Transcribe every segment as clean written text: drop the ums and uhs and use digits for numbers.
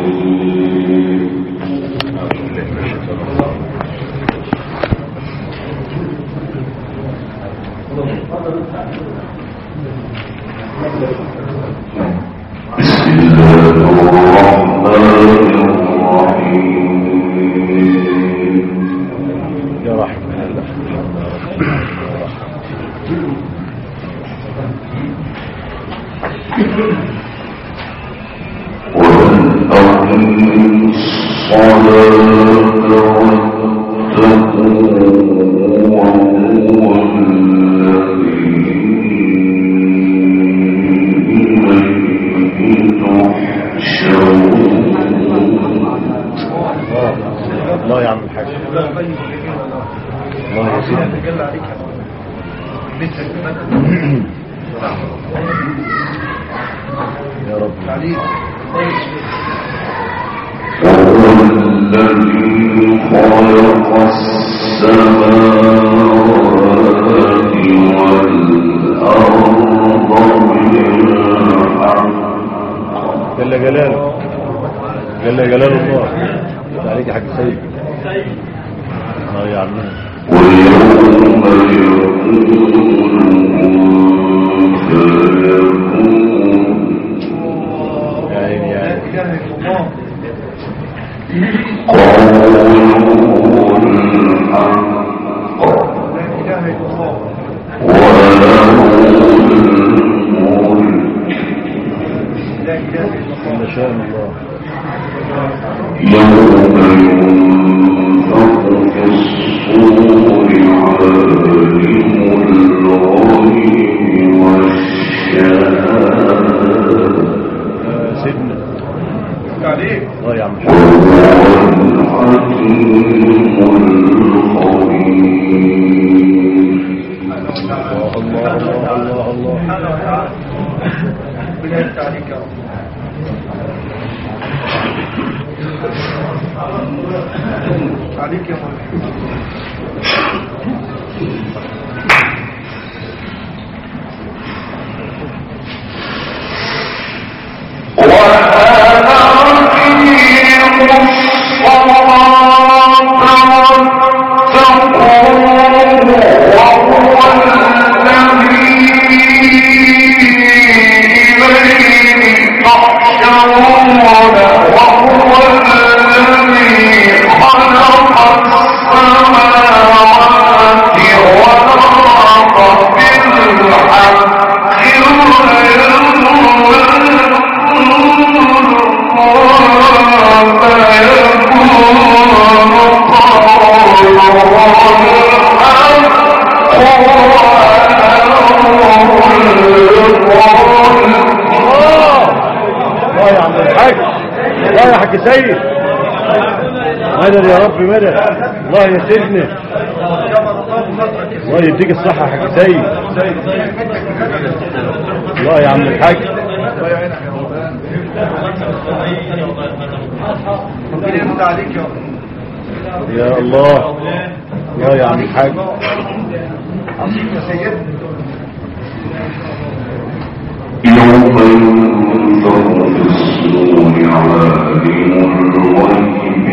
الله يا عم الحاج، الله يا سيدي، يا رب عليك. وهو الذي خلق السماوات والأرض بالحق جل جلاله، جل جلال الله. عليك يا حاج سيد. الله يا عمنا. ويوم يقول يا عيني يا عيني. قولوا الحق وله الملك ما شاء الله. يوم ينفخ في الصور عالم الغيب والشهادة سيدنا الله يا عم وهو الحكيم الخبير. الله الله الله الله. عليك يا سيد. مدد يا رب مدد. الله يا سيدنا، الله يديك الصحة يا حاج سيد. الله يا عم الحاج. يا الله، الله يا عم الحاج. يوم ينفخ في الصور عالم الغيب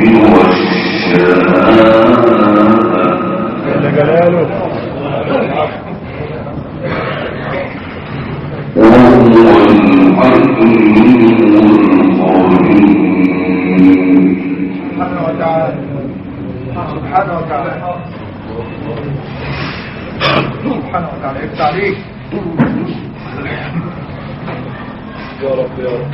والشهادة جل جلاله وهو الحكيم الخبير. سبحانه وتعالى، سبحانه وتعالى، سبحانه وتعالى. يفتح عليك يا رب يا رب.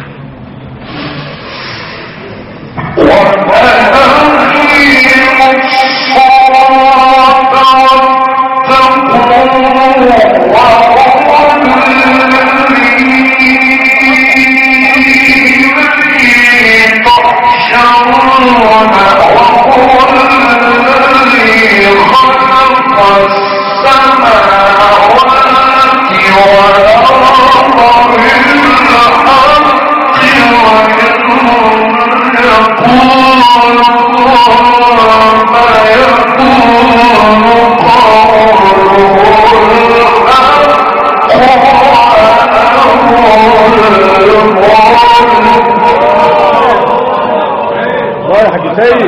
سيد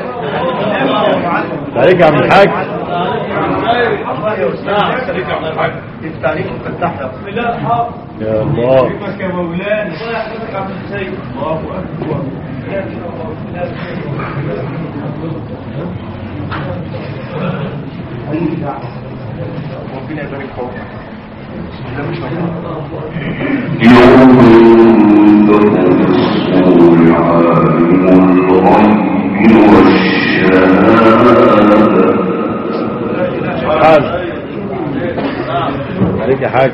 عليك يا عم الحاج. الله يا استاذ خليك يا عم الحاج التعليق مفتاح يا الله يا مولانا الله يحفظك يا عم السيد الله اكبر ربنا يبارك فيك يوم الرسول عالم الغيب والشهادة حاج عليك يا حاج.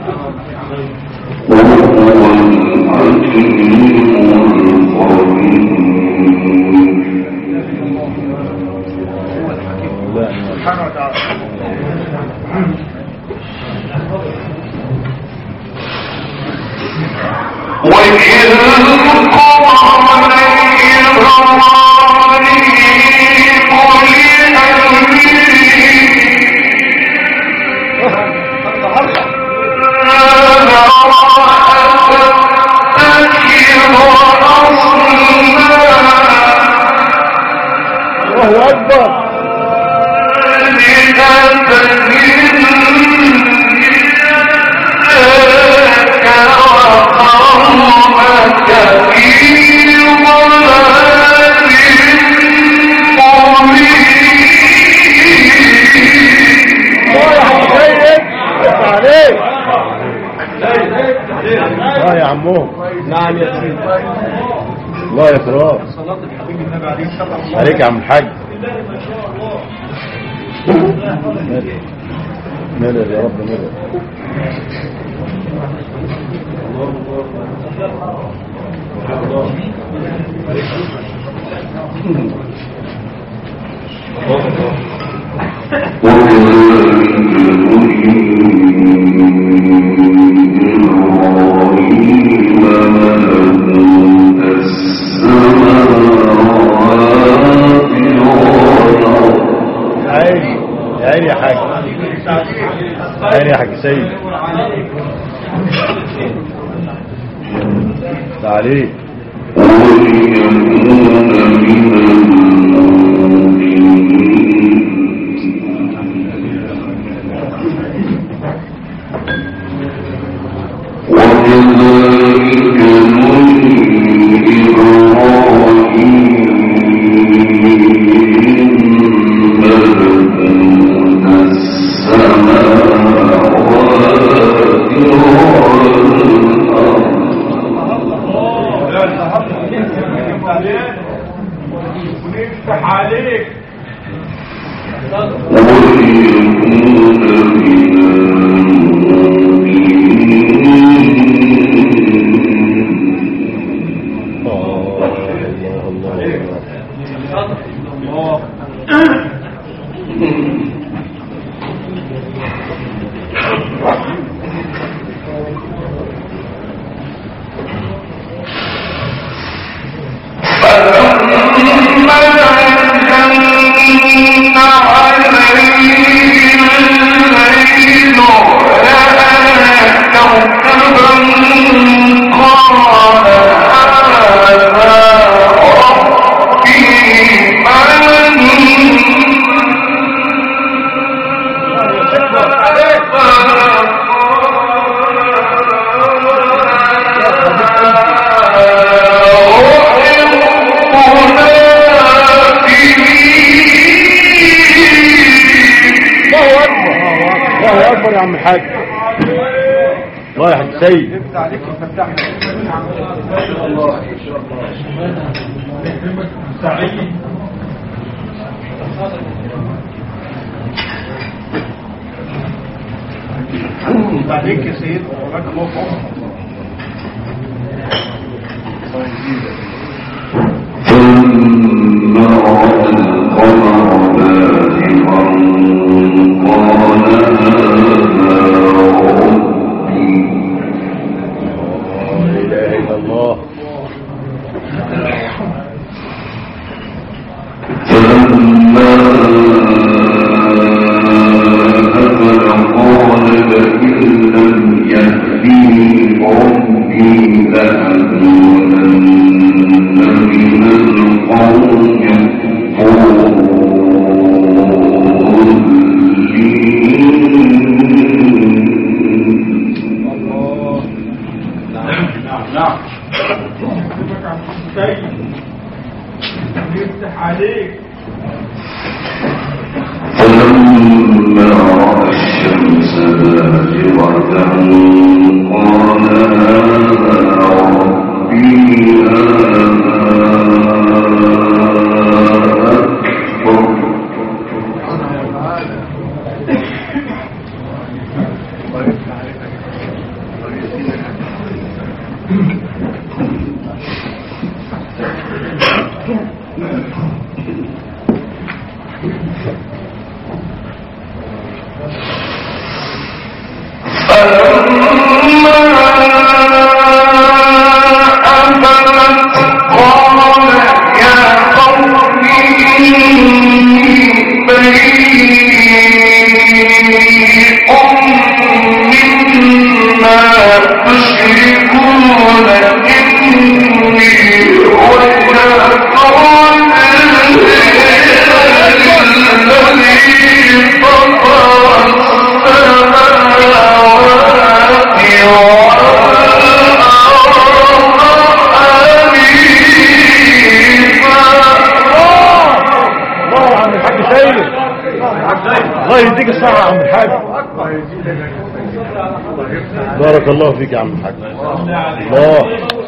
وهو الحكيم الخبير سبحانه وتعالى وإذ قال الله أكبر. يا عمو نعم يا سيدي الله يكرمك. صلاة الحبيب النبي عليه الصلاة والسلام عليك يا عم الحاج. مدد يا رب مدد. عيني يا حاج. عيني يا حاج سيد تعالي. يا عم الحاج. الله يا حاج سيد عليك الفتاح الله سعيد عليك يا سيد وراك الله فوق. ثم رأى القمر بازغا قال الله فلما أفل قال لئن لم يهدني ربي لأكونن من القوم يفتح عليك. فلما رأى الشمس بازغة قال هذا ربي هذا أكبر. الله يديك الصحة يا عم الحاج. بارك الله فيك يا عم الحاج. الله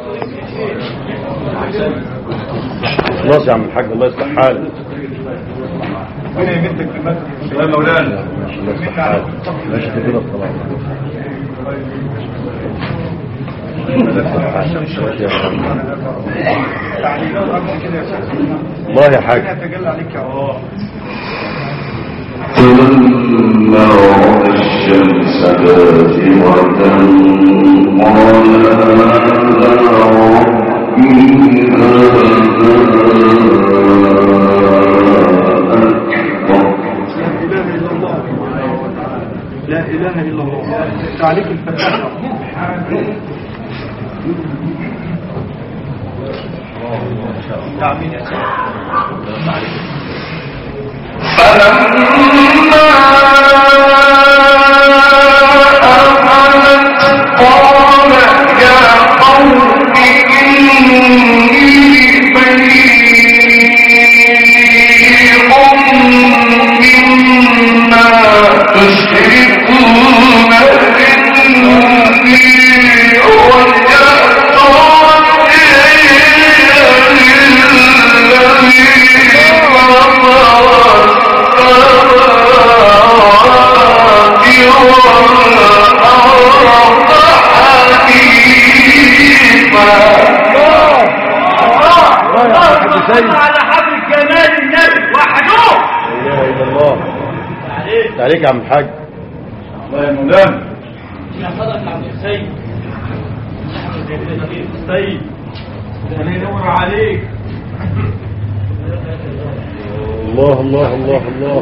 خلاص يا عم الحاج، الله يصلح حالك. ربنا يمدك في المسجد يا مولانا. الله يصلح حالك. ماشي كده خلاص. الله يا حاج. فلما رأى الشمس بازغة قال هذا ربي هذا أكبر. لا إله إلا الله. تعليق الفتاة. تعمين يا فلما أفلت قال يا قوم إني بريء مما تشركون إني وجهت على حبل جمال النبي وحده. لا اله الا الله. عليك يا عم الحاج. الله يا مولانا. يا حضرتك عبد السيد. السيد الله ينور عليك. الله الله الله الله.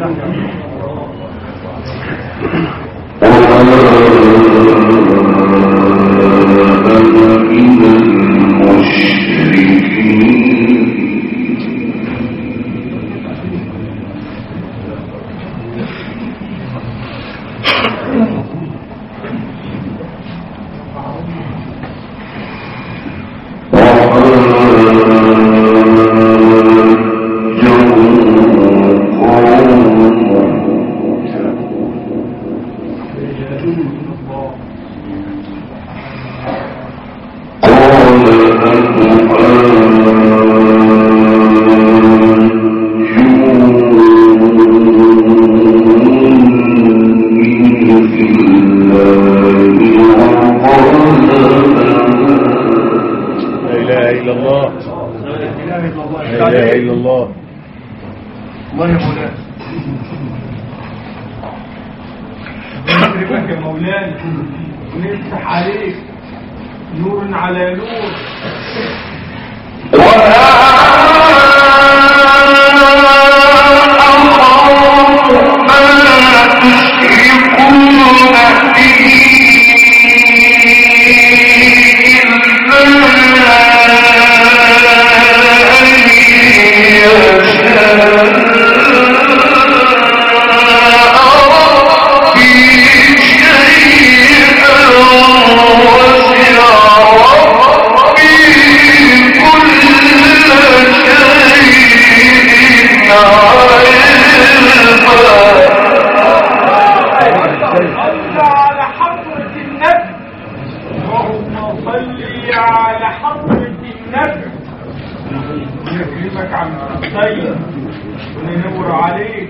ربي اسمك عم سيد وننور عليك.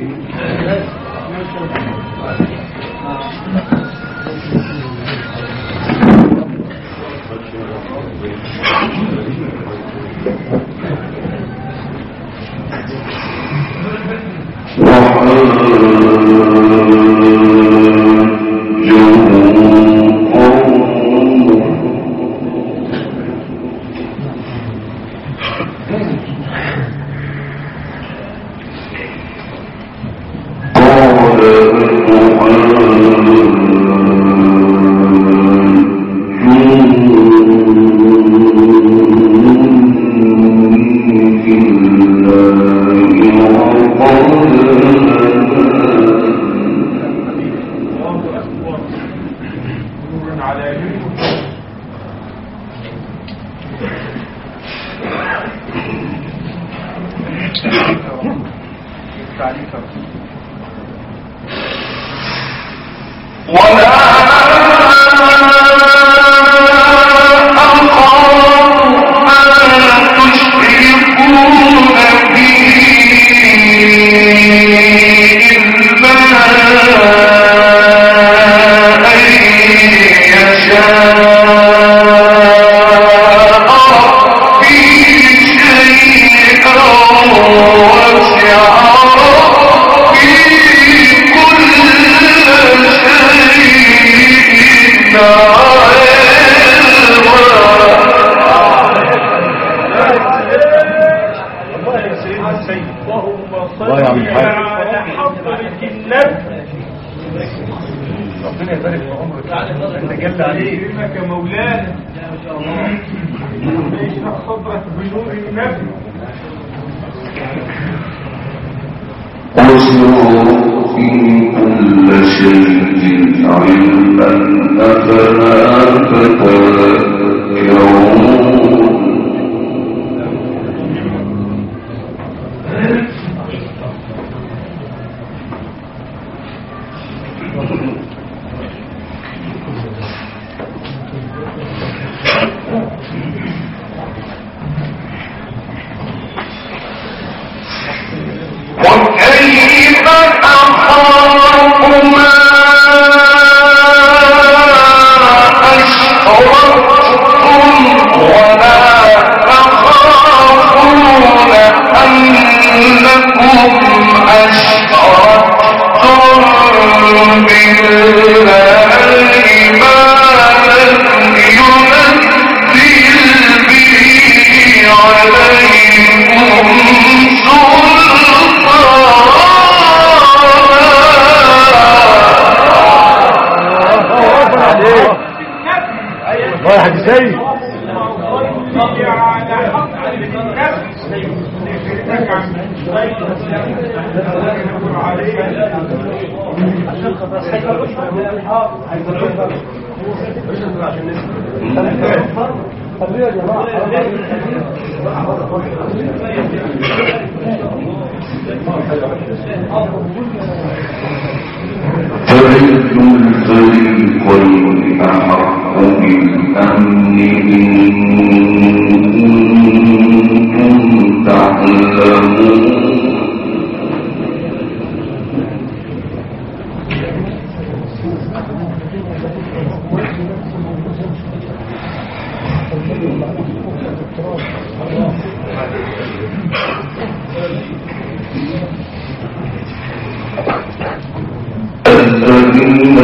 الذين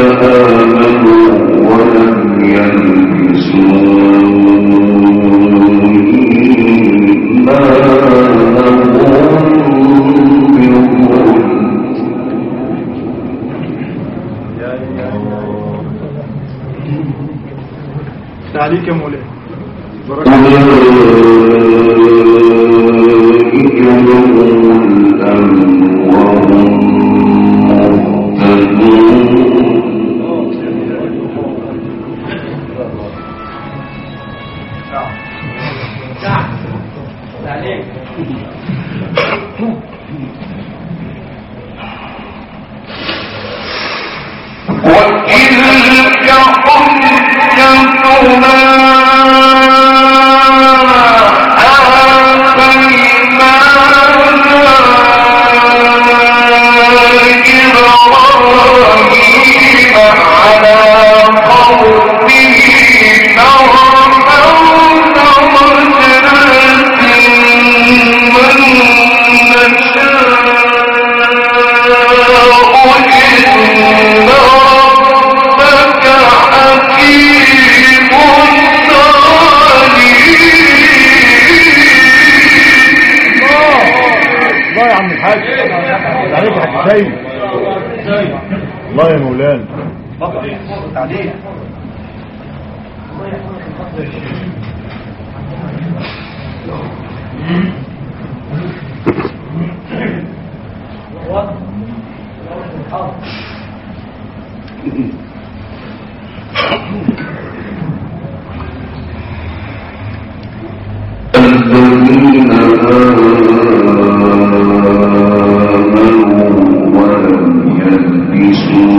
آمنوا ولم يلبسوا عليك يا مولاي وتلك حجتنا الحاج عليك يا حاج سيد. الله يا مولانا. تعديل الذين آمنوا ولم يلبسوا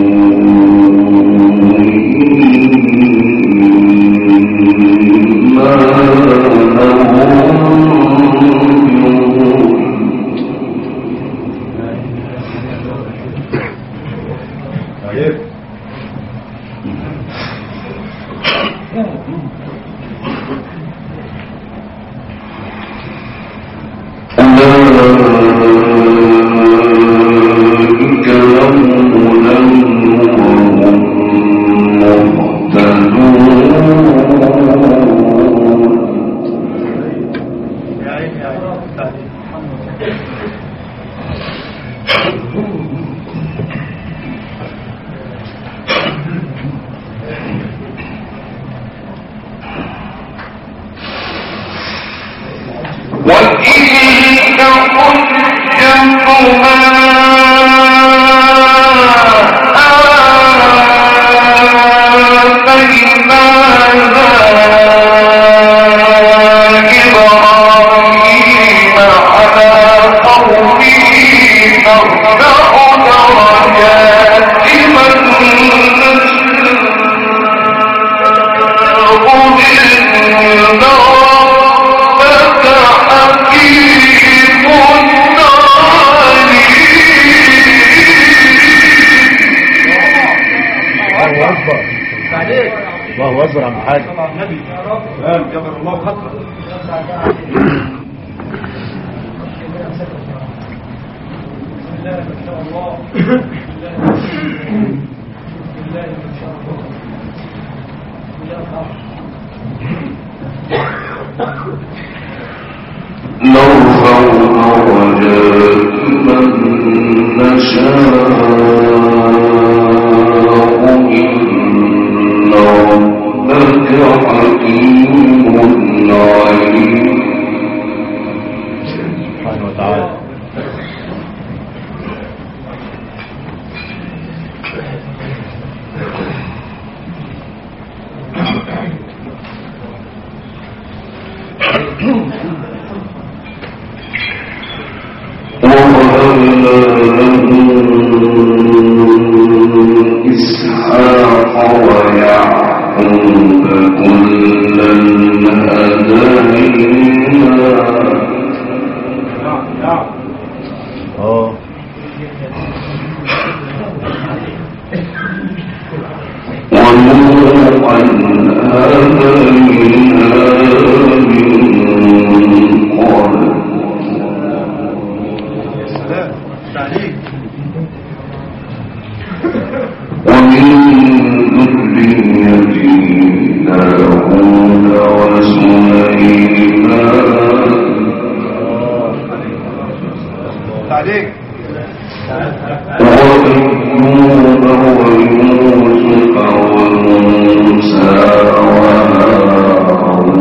الله اكبر يا عم الحاج. النبي جبر الله خطر. نرفع درجات من نشاء إن ربك حكيم عليم. سبحانه وتعالى. ووهبنا له إسحاق ويعقوب كلا هدينا ونوحا هدينا من قبل ومن ذريته داود وسليمان وأيوب ويوسف وموسى وهارون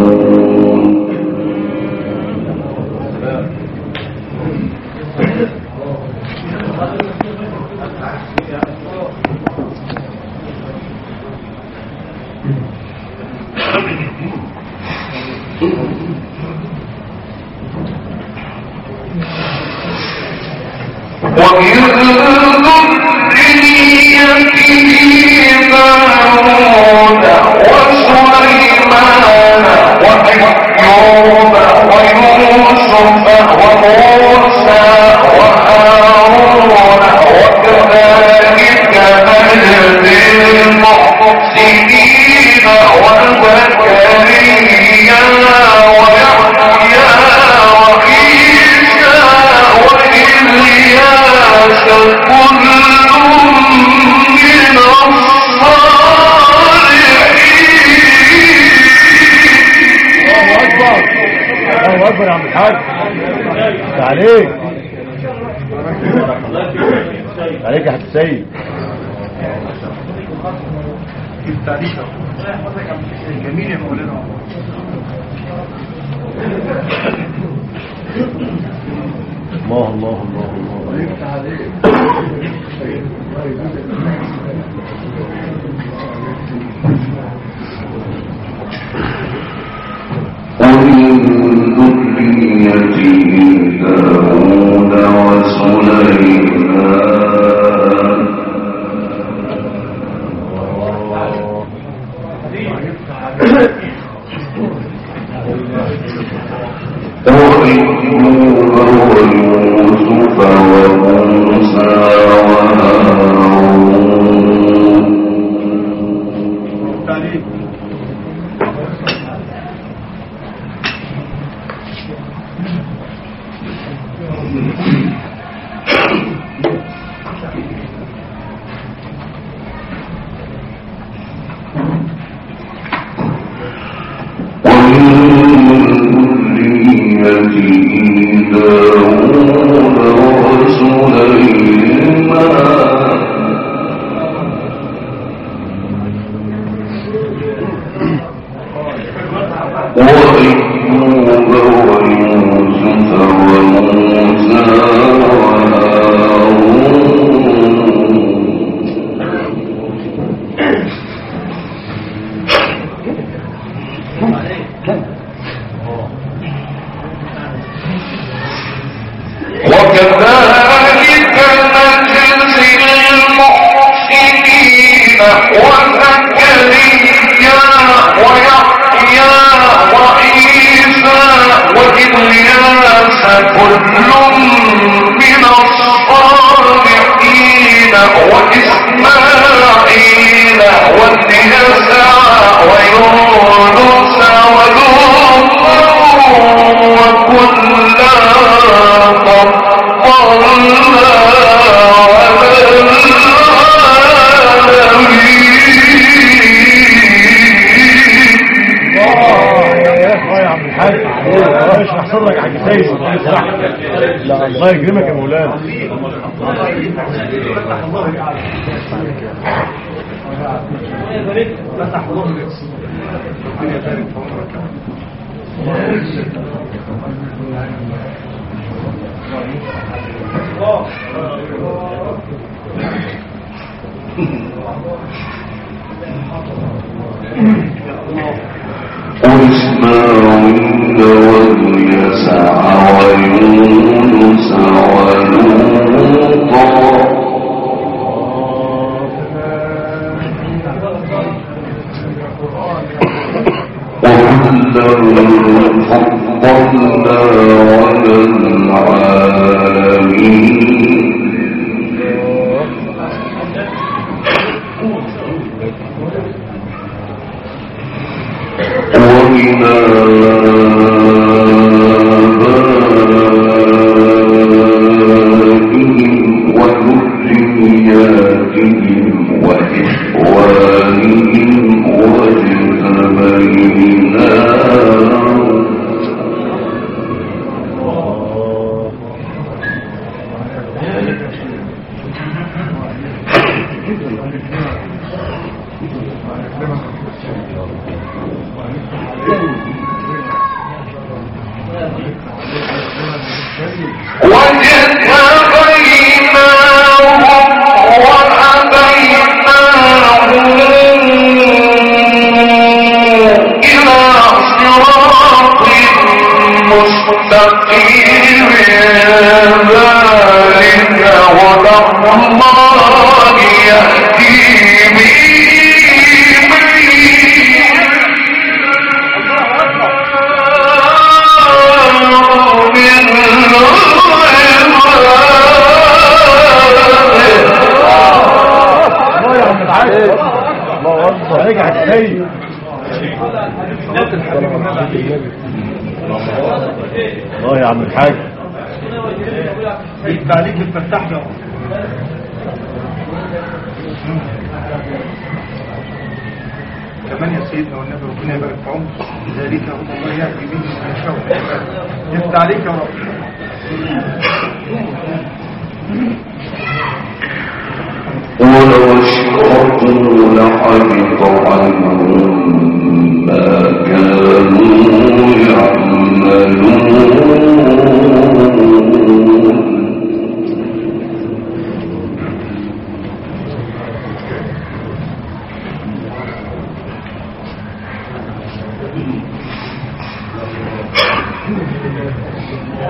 ومن ذريته داود وسليمان وأيوب ويوسف وموسى وهارون وكذلك نجزي المحسنين وزكريا ويحيى وعيسى وإلياس كل من الصالحين. الله اكبر يا عم الحاج. عليك. عليك يا حاج سيد. التاريخ جميل يا مولانا. الله الله الله ومن ذريته داود وسليمان وأيوب ويوسف وموسى وهارون الله يكرمك يا مولانا. وإسماعيل واليسع ويونس ولوطا وكلا فضلنا على العالمين ومن آبائهم وذرياتهم وإخوانهم واجتبيناهم الله يا عم الحاج. يبقى عليك الفتاح يا كمان يا سيدنا والنبي ربنا يبارك في عمرك. ذلك هو الله يهدي به من يشاء. يفتح عليك يا رب.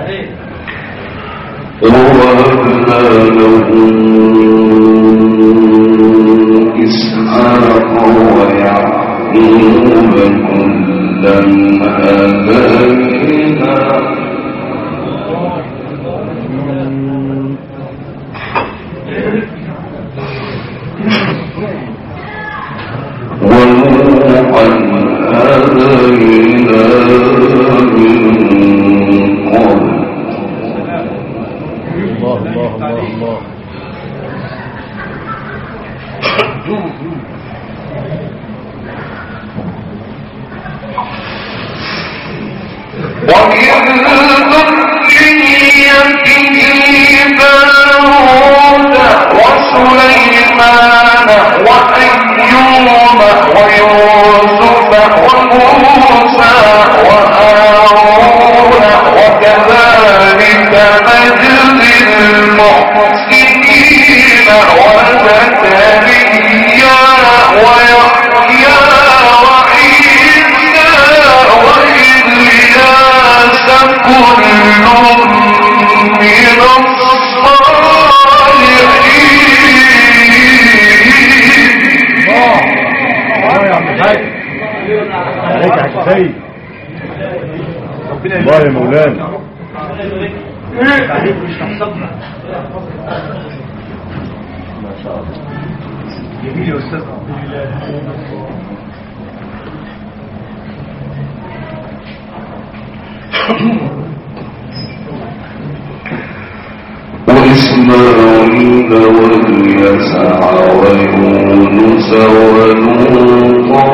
ووهبنا له إسحاق ويعقوب كلا هدينا ونوحا هدينا من قبل الله الله الله الله ومن ذريته داود وسليمان وأيوب ويوسف وموسى وهارون وكذلك نجزي المحسنين وزكريا ويحيى وعيسى وإلياس كل من الله يا عم الحاج عليك يا حاج سيد الله يا مولانا ما شاء الله جميل يا أستاذ وإسماعيل واليسع ويونس ولوطا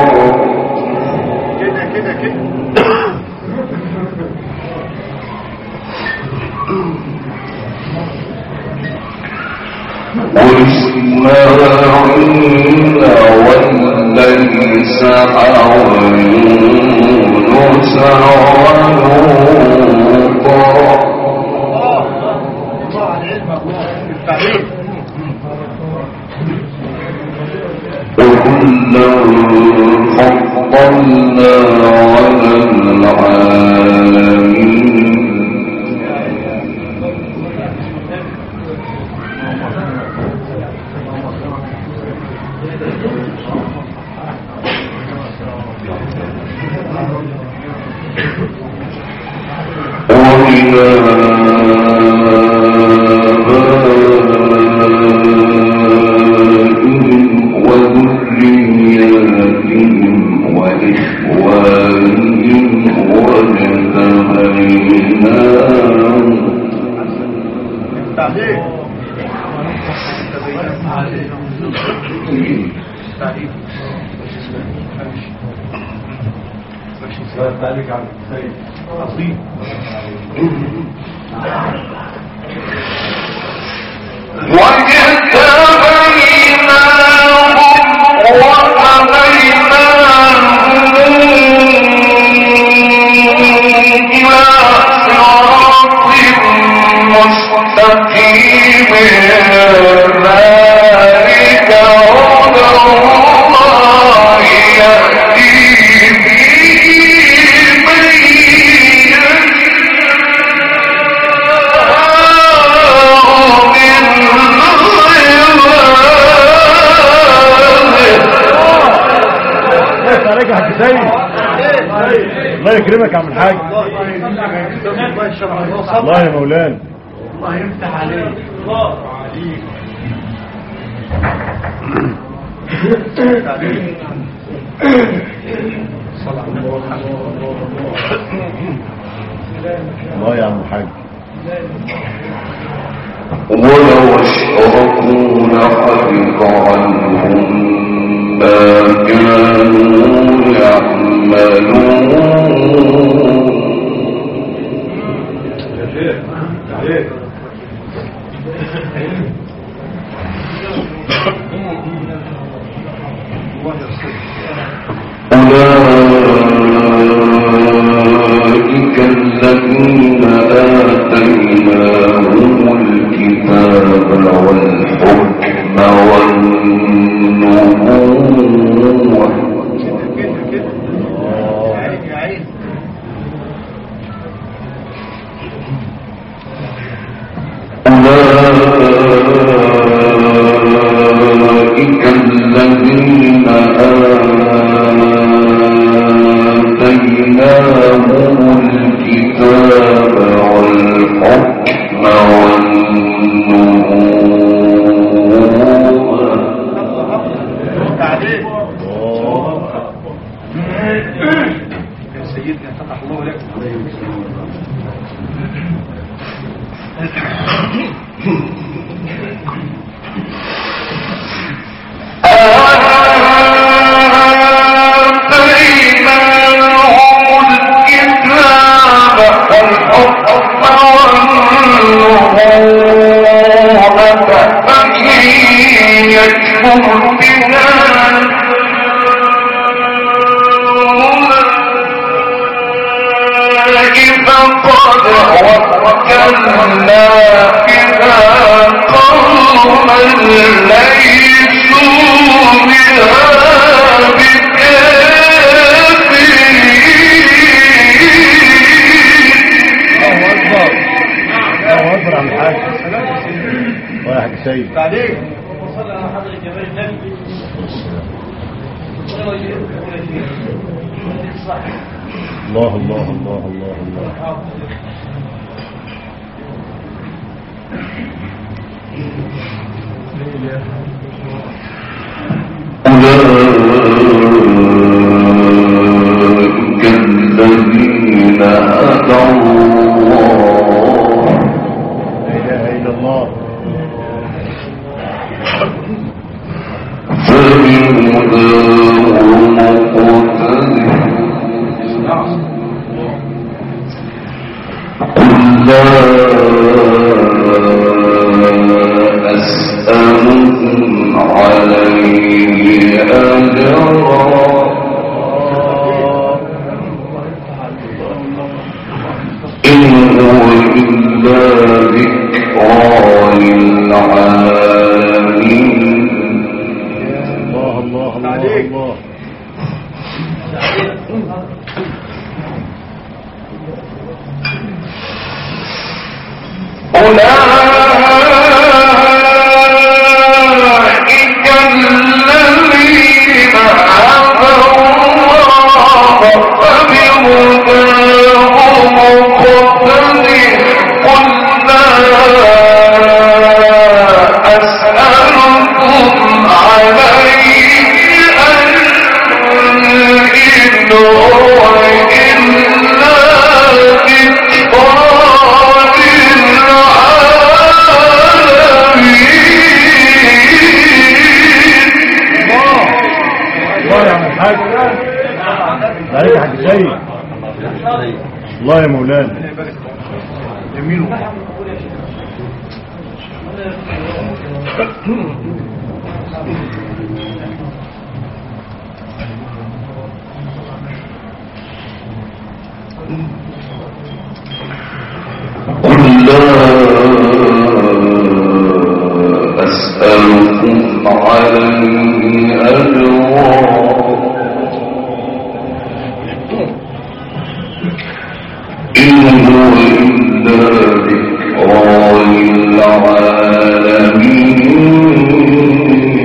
كده كده كده وإسماعيل واليسع ويونس ولوطا وكلا فضلنا على العالمين ومن وذرياتهم وإخوانهم واجتبيناهم الله يكرمك يا عم الحاج الله يا مولانا الله يفتح عليك الله عليك الله يا عم الحاج ولو اشركوا لحبط عنهم ما كانوا يعملون أولئك الذين آتيناهم الكتاب والحكم والنبوة أولئك الذين آتيناهم الكتاب والحكم والنبوة. يا سيدنا فتح الله لك. وكلنا بها قوما ليسوا بها الله أكبر عم الحاج واحد سيد بعدين وصلى على حضر جبل النبي الله الله الله الله الله أولئك الذين هدى الله. لا إله إلا الله. فبهداه مقتدر. قل لا أسألكم عليه أجرا إن هو إلا ذكرى للعالمين. الله الله الله الله. أولئك الذين هدى الله فبهداه مقتدر. قل لا أسألكم عليه أجرا إن هو إلا ذكرى الله يا عم الحاج عليك يا حاج سيد. الله يا مولانا. جميل. قل لا أسألكم عليه أجرا إن هو إلا ذكرى للعالمين.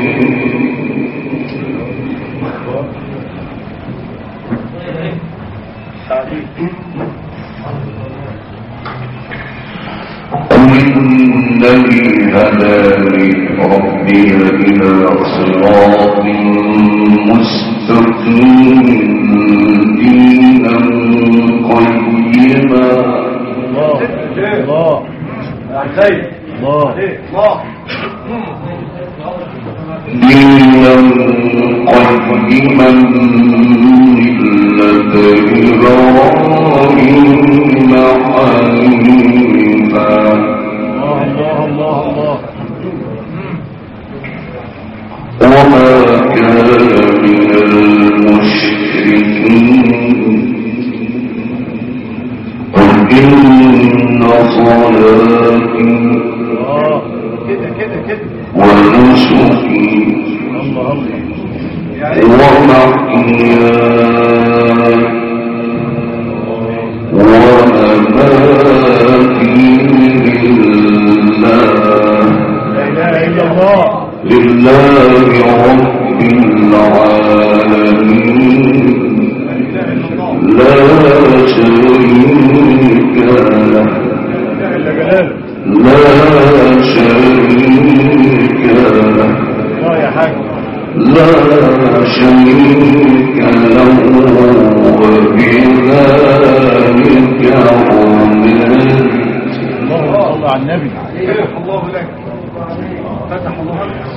قل إنني هداني ربي إلى صراط مستقيم دينا قيما. الله الله الله دينا قيما ملة إبراهيم حنيفا. الله الله الله. وما كان من المشركين. قل إن صلاتي ونسكي ومحياي ومماتي لله على النبي. فتح الله لك، فتح الله لك.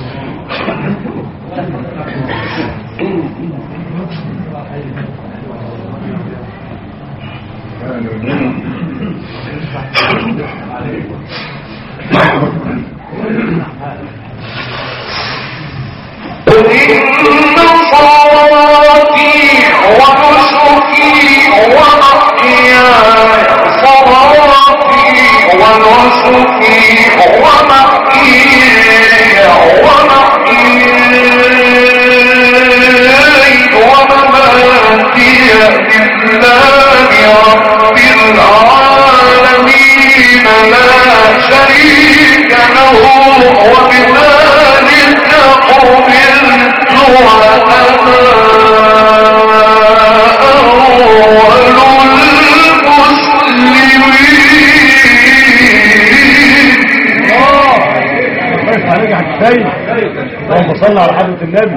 اللهم صل على حضرة النبي.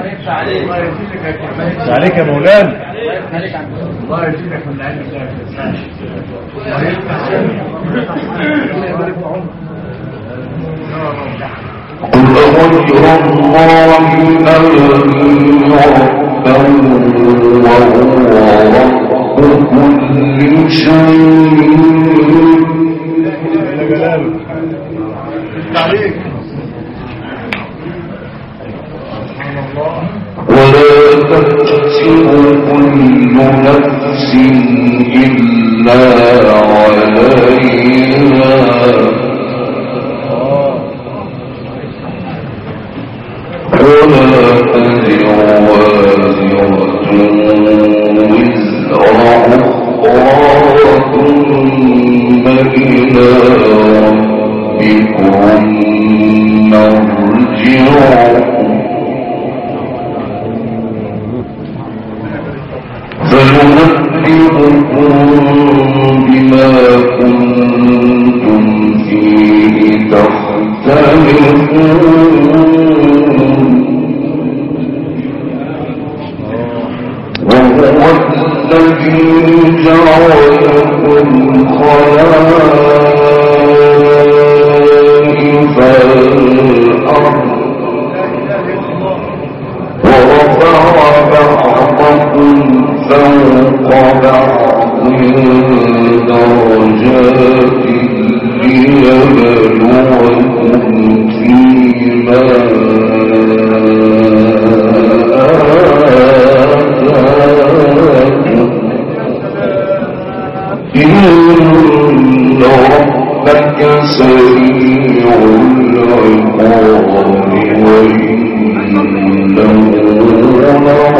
عليك يا مولانا. الله يجزيك من العلم ده. قل غير الله وهو رب كل شيء ولا تكسب كل نفس إلا عليها ولا تزر وازرة وزر أخرى ثم إلى ربكم مرجعكم فينبئكم بما كنتم فيه تختلفون وهو الذي جعلكم خلائف الأرض ورفع بعضكم فوق بعض درجات ليبلوكم فيما آتاكم إن ربك سريع العقاب وإنه